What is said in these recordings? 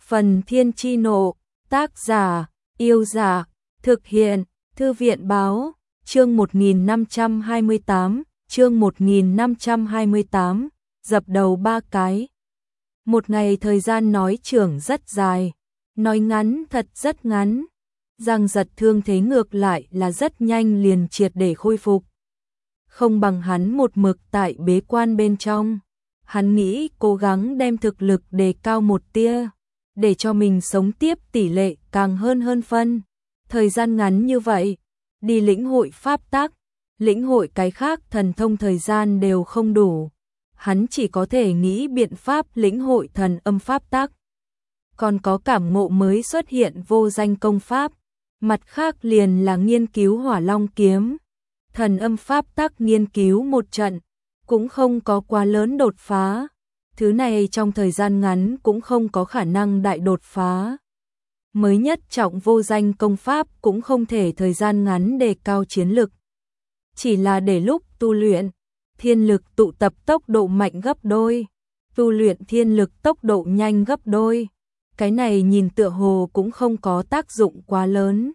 Phần Thiên Chi Nộ, tác giả, Yêu Giả, thực hiện, Thư viện Báo, chương 1528, chương 1528, dập đầu 3 cái. Một ngày thời gian nói trưởng rất dài, nói ngắn thật rất ngắn. Giang Giật thương thế ngược lại là rất nhanh liền triệt để khôi phục. Không bằng hắn một mực tại bế quan bên trong. Hắn nghĩ cố gắng đem thực lực đề cao một tia, để cho mình sống tiếp tỷ lệ càng hơn phân. Thời gian ngắn như vậy, đi lĩnh hội pháp tắc, lĩnh hội cái khác thần thông thời gian đều không đủ. Hắn chỉ có thể nghĩ biện pháp lĩnh hội thần âm pháp tắc. Còn có cảm ngộ mới xuất hiện vô danh công pháp, mặt khác liền là nghiên cứu Hỏa Long kiếm. Thần âm pháp tắc nghiên cứu một trận, cũng không có quá lớn đột phá. Thứ này trong thời gian ngắn cũng không có khả năng đại đột phá. Mới nhất trọng vô danh công pháp cũng không thể thời gian ngắn đề cao chiến lực. Chỉ là để lúc tu luyện, thiên lực tụ tập tốc độ mạnh gấp đôi, tu luyện thiên lực tốc độ nhanh gấp đôi. Cái này nhìn tựa hồ cũng không có tác dụng quá lớn.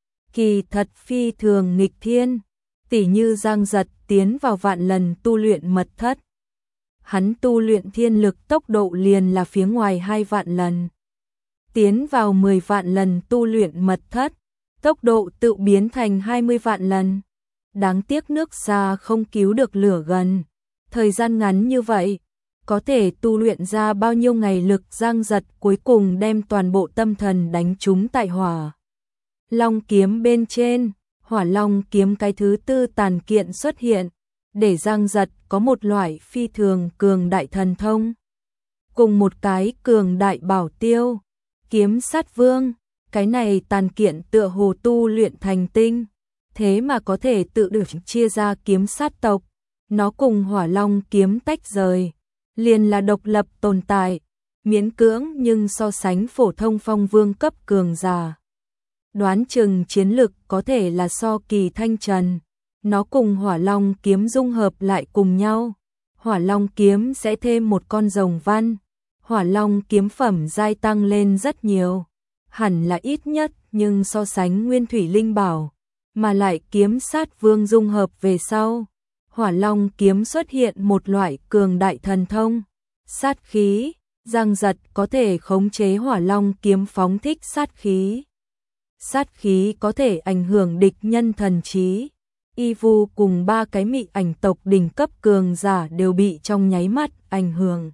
Kỳ thật phi thường nghịch thiên, tỉ như Giang Giật tiến vào vạn lần tu luyện mật thất. Hắn tu luyện thiên lực tốc độ liền là phía ngoài 2 vạn lần. Tiến vào 10 vạn lần tu luyện mật thất, tốc độ tự biến thành 20 vạn lần. Đáng tiếc nước xa không cứu được lửa gần. Thời gian ngắn như vậy, có thể tu luyện ra bao nhiêu ngày lực. Giang Giật cuối cùng đem toàn bộ tâm thần đánh trúng tại Hỏa Long kiếm bên trên. Hỏa Long kiếm cái thứ 4 tàn kiện xuất hiện, để Giang Giật có một loại phi thường cường đại thần thông. Cùng một cái cường đại bảo tiêu, kiếm sát vương, cái này tàn kiện tựa hồ tu luyện thành tinh, thế mà có thể tự được chia ra kiếm sát tộc. Nó cùng Hỏa Long kiếm tách rời, liền là độc lập tồn tại, miễn cưỡng nhưng so sánh phổ thông phong vương cấp cường giả. Đoán chừng chiến lực có thể là so Kỳ Thanh Trần. Nó cùng Hỏa Long kiếm dung hợp lại cùng nhau. Hỏa Long kiếm sẽ thêm một con rồng văn. Hỏa Long kiếm phẩm giai tăng lên rất nhiều. Hẳn là ít nhất nhưng so sánh Nguyên Thủy Linh Bảo, mà lại kiếm sát vương dung hợp về sau. Hỏa Long kiếm xuất hiện một loại cường đại thần thông. Sát khí, Giang Giật có thể khống chế Hỏa Long kiếm phóng thích sát khí. Sát khí có thể ảnh hưởng địch nhân thần trí. Y Vu cùng 3 cái mị ảnh tộc đỉnh cấp cường giả đều bị trong nháy mắt ảnh hưởng.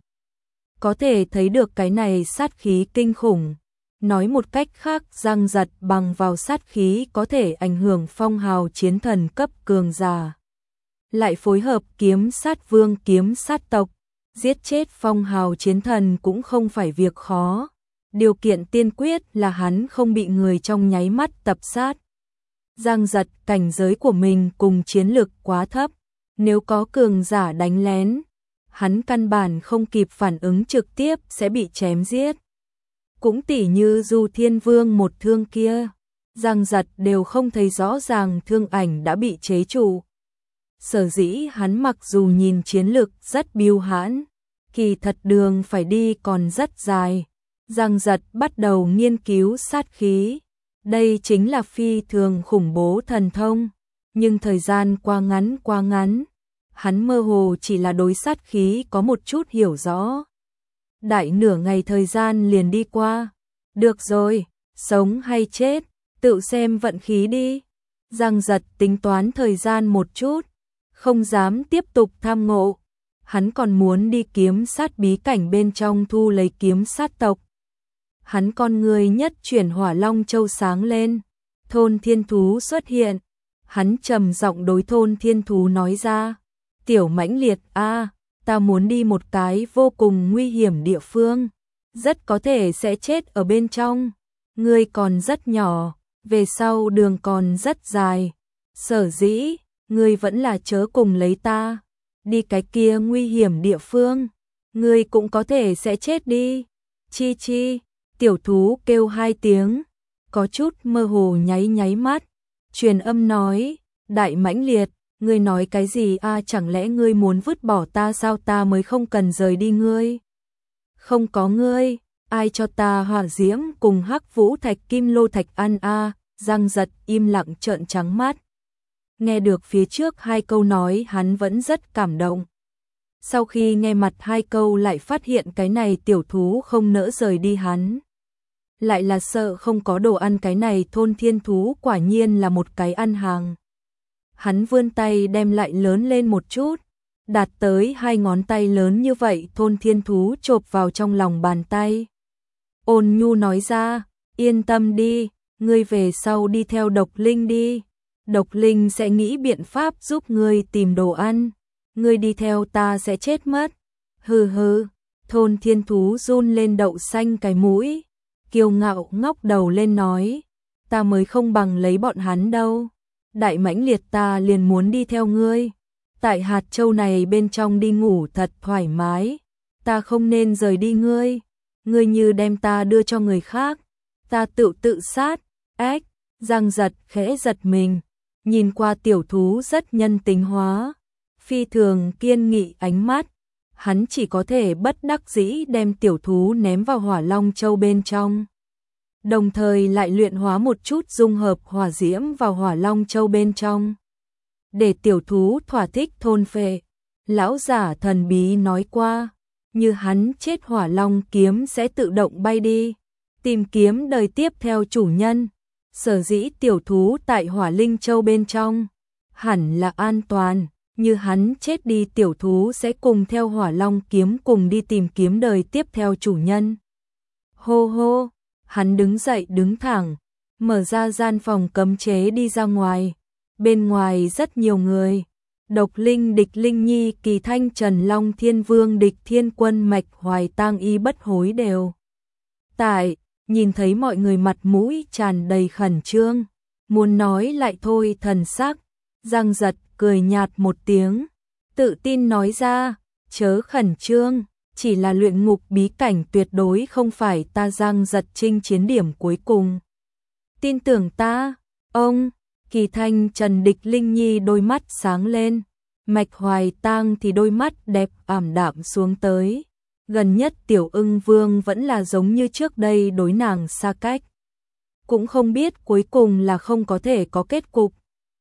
Có thể thấy được cái này sát khí kinh khủng. Nói một cách khác, Giang Giật bằng vào sát khí có thể ảnh hưởng phong hào chiến thần cấp cường giả. Lại phối hợp kiếm sát vương kiếm sát tộc, giết chết phong hào chiến thần cũng không phải việc khó. Điều kiện tiên quyết là hắn không bị người trong nháy mắt tập sát. Giang Giật cảnh giới của mình cùng chiến lực quá thấp, nếu có cường giả đánh lén, hắn căn bản không kịp phản ứng trực tiếp sẽ bị chém giết. Cũng tỉ như Du Thiên Vương một thương kia, Giang Giật đều không thấy rõ ràng thương ảnh đã bị chế trụ. Sở dĩ hắn mặc dù nhìn chiến lực rất biêu hãn, kỳ thật đường phải đi còn rất dài. Giang Giật bắt đầu nghiên cứu sát khí. Đây chính là phi thường khủng bố thần thông, nhưng thời gian quá ngắn, hắn mơ hồ chỉ là đối sát khí có một chút hiểu rõ. Đại nửa ngày thời gian liền đi qua. Được rồi, sống hay chết, tự xem vận khí đi. Giang Giật tính toán thời gian một chút, không dám tiếp tục tham ngộ. Hắn còn muốn đi kiếm sát bí cảnh bên trong thu lấy kiếm sát tộc. Hắn con người nhất chuyển Hỏa Long Châu sáng lên, thôn thiên thú xuất hiện. Hắn trầm giọng đối thôn thiên thú nói ra, tiểu mãnh liệt a, ta muốn đi một cái vô cùng nguy hiểm địa phương, rất có thể sẽ chết ở bên trong. Ngươi còn rất nhỏ, về sau đường còn rất dài, sở dĩ ngươi vẫn là chớ cùng lấy ta đi cái kia nguy hiểm địa phương, ngươi cũng có thể sẽ chết đi. Chi chi. Tiểu thú kêu 2 tiếng, có chút mơ hồ nháy mắt. Truyền âm nói, đại mãnh liệt, ngươi nói cái gì a, chẳng lẽ ngươi muốn vứt bỏ ta sao, ta mới không cần rời đi ngươi. Không có ngươi, ai cho ta hỏa diễm cùng hắc vũ thạch kim lô thạch ăn a? Giang Giật im lặng trợn trắng mắt. Nghe được phía trước hai câu nói hắn vẫn rất cảm động. Sau khi nghe mặt hai câu lại phát hiện cái này tiểu thú không nỡ rời đi hắn. Lại là sợ không có đồ ăn, cái này thôn thiên thú quả nhiên là một cái ăn hàng. Hắn vươn tay đem lại lớn lên một chút, đạt tới 2 ngón tay lớn như vậy, thôn thiên thú chộp vào trong lòng bàn tay. Ôn nhu nói ra, yên tâm đi, ngươi về sau đi theo Độc Linh đi. Độc Linh sẽ nghĩ biện pháp giúp ngươi tìm đồ ăn. Ngươi đi theo ta sẽ chết mất. Hừ hừ, thôn thiên thú run lên đậu xanh cái mũi. Kiêu ngạo ngóc đầu lên nói, ta mới không bằng lấy bọn hắn đâu. Đại mãnh liệt ta liền muốn đi theo ngươi. Tại hạt châu này bên trong đi ngủ thật thoải mái. Ta không nên rời đi ngươi. Ngươi như đem ta đưa cho người khác. Ta tự sát. Ếch, Giang Giật khẽ giật mình. Nhìn qua tiểu thú rất nhân tính hóa. Phi thường kiên nghị ánh mắt. Hắn chỉ có thể bất đắc dĩ đem tiểu thú ném vào hỏa long châu bên trong. Đồng thời lại luyện hóa một chút dung hợp hỏa diễm vào hỏa long châu bên trong. Để tiểu thú thỏa thích thôn phệ. Lão giả thần bí nói qua, như hắn chết hỏa long kiếm sẽ tự động bay đi, tìm kiếm đời tiếp theo chủ nhân. Sở dĩ tiểu thú tại hỏa linh châu bên trong, hẳn là an toàn. Như hắn chết đi tiểu thú sẽ cùng theo hỏa long kiếm cùng đi tìm kiếm đời tiếp theo chủ nhân. Hô hô, hắn đứng dậy đứng thẳng, mở ra gian phòng cấm chế đi ra ngoài. Bên ngoài rất nhiều người. Độc Linh, Địch Linh Nhi, Kỳ Thanh, Trần Long, Thiên Vương, Địch Thiên Quân, Mạch Hoài, Tang Y Bất Hối đều tại, nhìn thấy mọi người mặt mũi tràn đầy khẩn trương, muốn nói lại thôi thần sắc. Giang Giật cười nhạt một tiếng, tự tin nói ra, chớ khẩn trương, chỉ là luyện ngục bí cảnh, tuyệt đối không phải ta. Giang Giật chinh chiến điểm cuối cùng. Tin tưởng ta, ông. Kỳ Thanh, Trần, Địch Linh Nhi đôi mắt sáng lên, Mạch Hoài Tang thì đôi mắt đẹp ảm đạm xuống tới. Gần nhất Tiểu Ưng Vương vẫn là giống như trước đây đối nàng xa cách. Cũng không biết cuối cùng là không có thể có kết cục.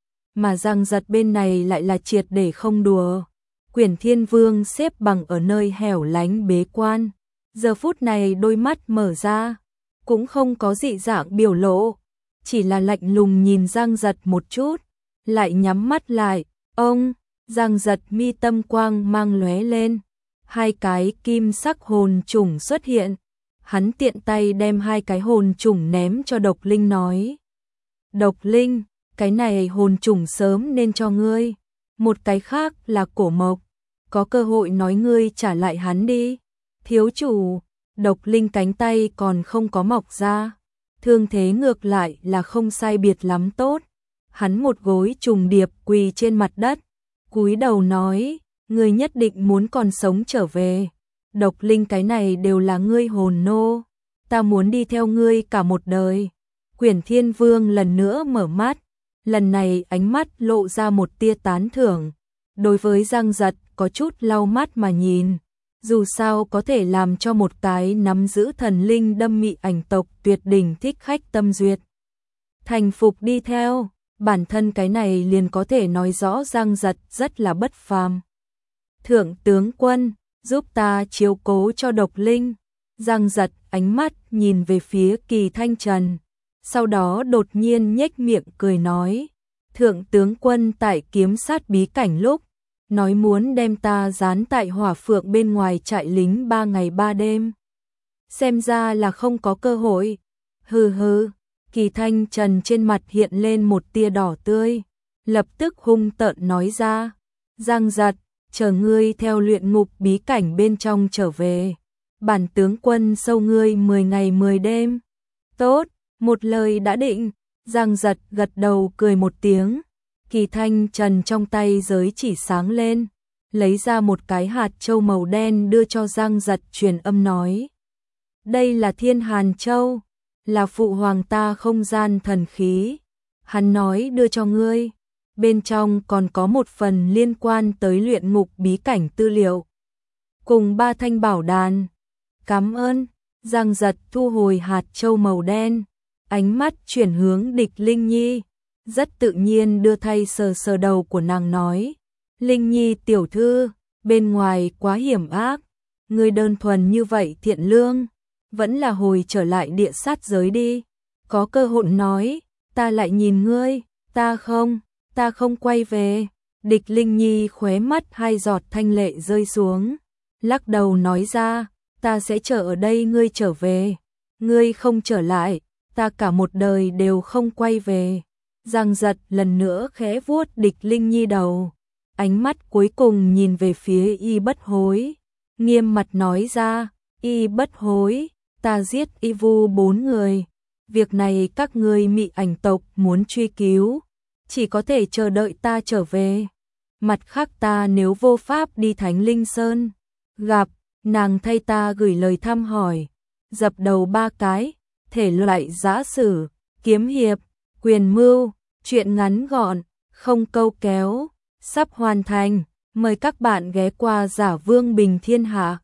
Mà Giang Giật bên này lại là triệt để không đùa. Quyển Thiên Vương xếp bằng ở nơi hẻo lánh bế quan. Giờ phút này đôi mắt mở ra, cũng không có dị dạng biểu lộ. Chỉ là lạnh lùng nhìn Giang Giật một chút, lại nhắm mắt lại. Ông, Giang Giật mi tâm quang mang lóe lên, 2 cái kim sắc hồn trùng xuất hiện. Hắn tiện tay đem 2 cái hồn trùng ném cho Độc Linh nói. Độc Linh, cái này hồn trùng sớm nên cho ngươi. Một cái khác là Cổ Mộc, có cơ hội nói ngươi trả lại hắn đi. Thiếu chủ, Độc Linh cánh tay còn không có mọc ra. Thương thế ngược lại là không sai biệt lắm tốt. Hắn một gối trùng điệp quỳ trên mặt đất, cúi đầu nói, ngươi nhất định muốn còn sống trở về. Độc Linh, cái này đều là ngươi hồn nô, ta muốn đi theo ngươi cả một đời. Quyển Thiên Vương lần nữa mở mắt, lần này ánh mắt lộ ra một tia tán thưởng. Đối với Giang Giật có chút lau mắt mà nhìn. Dù sao có thể làm cho một cái nắm giữ thần linh đâm mị ảnh tộc tuyệt đỉnh thích khách tâm duyệt thành phục đi theo, bản thân cái này liền có thể nói rõ Giang Giật rất là bất phàm. Thượng tướng quân, giúp ta chiếu cố cho Độc Linh. Giang Giật ánh mắt nhìn về phía Kỳ Thanh Trần, sau đó đột nhiên nhếch miệng cười nói, thượng tướng quân tại kiếm sát bí cảnh lúc nói muốn đem ta dán tại hỏa phượng bên ngoài trại lính 3 ngày 3 đêm. Xem ra là không có cơ hội. Hừ hừ, Kỳ Thanh Trần trên mặt hiện lên một tia đỏ tươi, lập tức hung tợn nói ra, Giang Giật, chờ ngươi theo luyện ngục bí cảnh bên trong trở về. Bản tướng quân sâu ngươi 10 ngày 10 đêm. Tốt, một lời đã định. Giang Giật gật đầu cười một tiếng. Kỳ Thanh Trần trong tay giới chỉ sáng lên, lấy ra một cái hạt châu màu đen đưa cho Giang Giật, truyền âm nói. Đây là Thiên Hàn Châu, là phụ hoàng ta không gian thần khí. Hắn nói đưa cho ngươi, bên trong còn có một phần liên quan tới luyện ngục bí cảnh tư liệu, cùng 3 thanh bảo đàn. Cảm ơn. Giang Giật thu hồi hạt châu màu đen, ánh mắt chuyển hướng Địch Linh Nhi, rất tự nhiên đưa tay sờ sờ đầu của nàng nói, Linh Nhi tiểu thư, bên ngoài quá hiểm ác, ngươi đơn thuần như vậy thiện lương, vẫn là hồi trở lại địa sát giới đi, có cơ hội nói, ta lại nhìn ngươi, ta không quay về. Địch Linh Nhi khóe mắt hai giọt thanh lệ rơi xuống, lắc đầu nói ra, ta sẽ chờ ở đây ngươi trở về, ngươi không trở lại, ta cả một đời đều không quay về. Giang Giật lần nữa khẽ vuốt Địch Linh Nhi đầu, ánh mắt cuối cùng nhìn về phía Y Bất Hối, nghiêm mặt nói ra, Y Bất Hối, ta giết Y Vu 4 người, việc này các ngươi Mị Ảnh tộc muốn truy cứu, chỉ có thể chờ đợi ta trở về. Mặt khác ta nếu vô pháp đi Thánh Linh Sơn, gặp, nàng thay ta gửi lời thăm hỏi, dập đầu 3 cái, thể loại giã sử, kiếm hiệp, quyền mưu, chuyện ngắn gọn, không câu kéo, sắp hoàn thành, mời các bạn ghé qua Giả Vương Bình Thiên Hạ.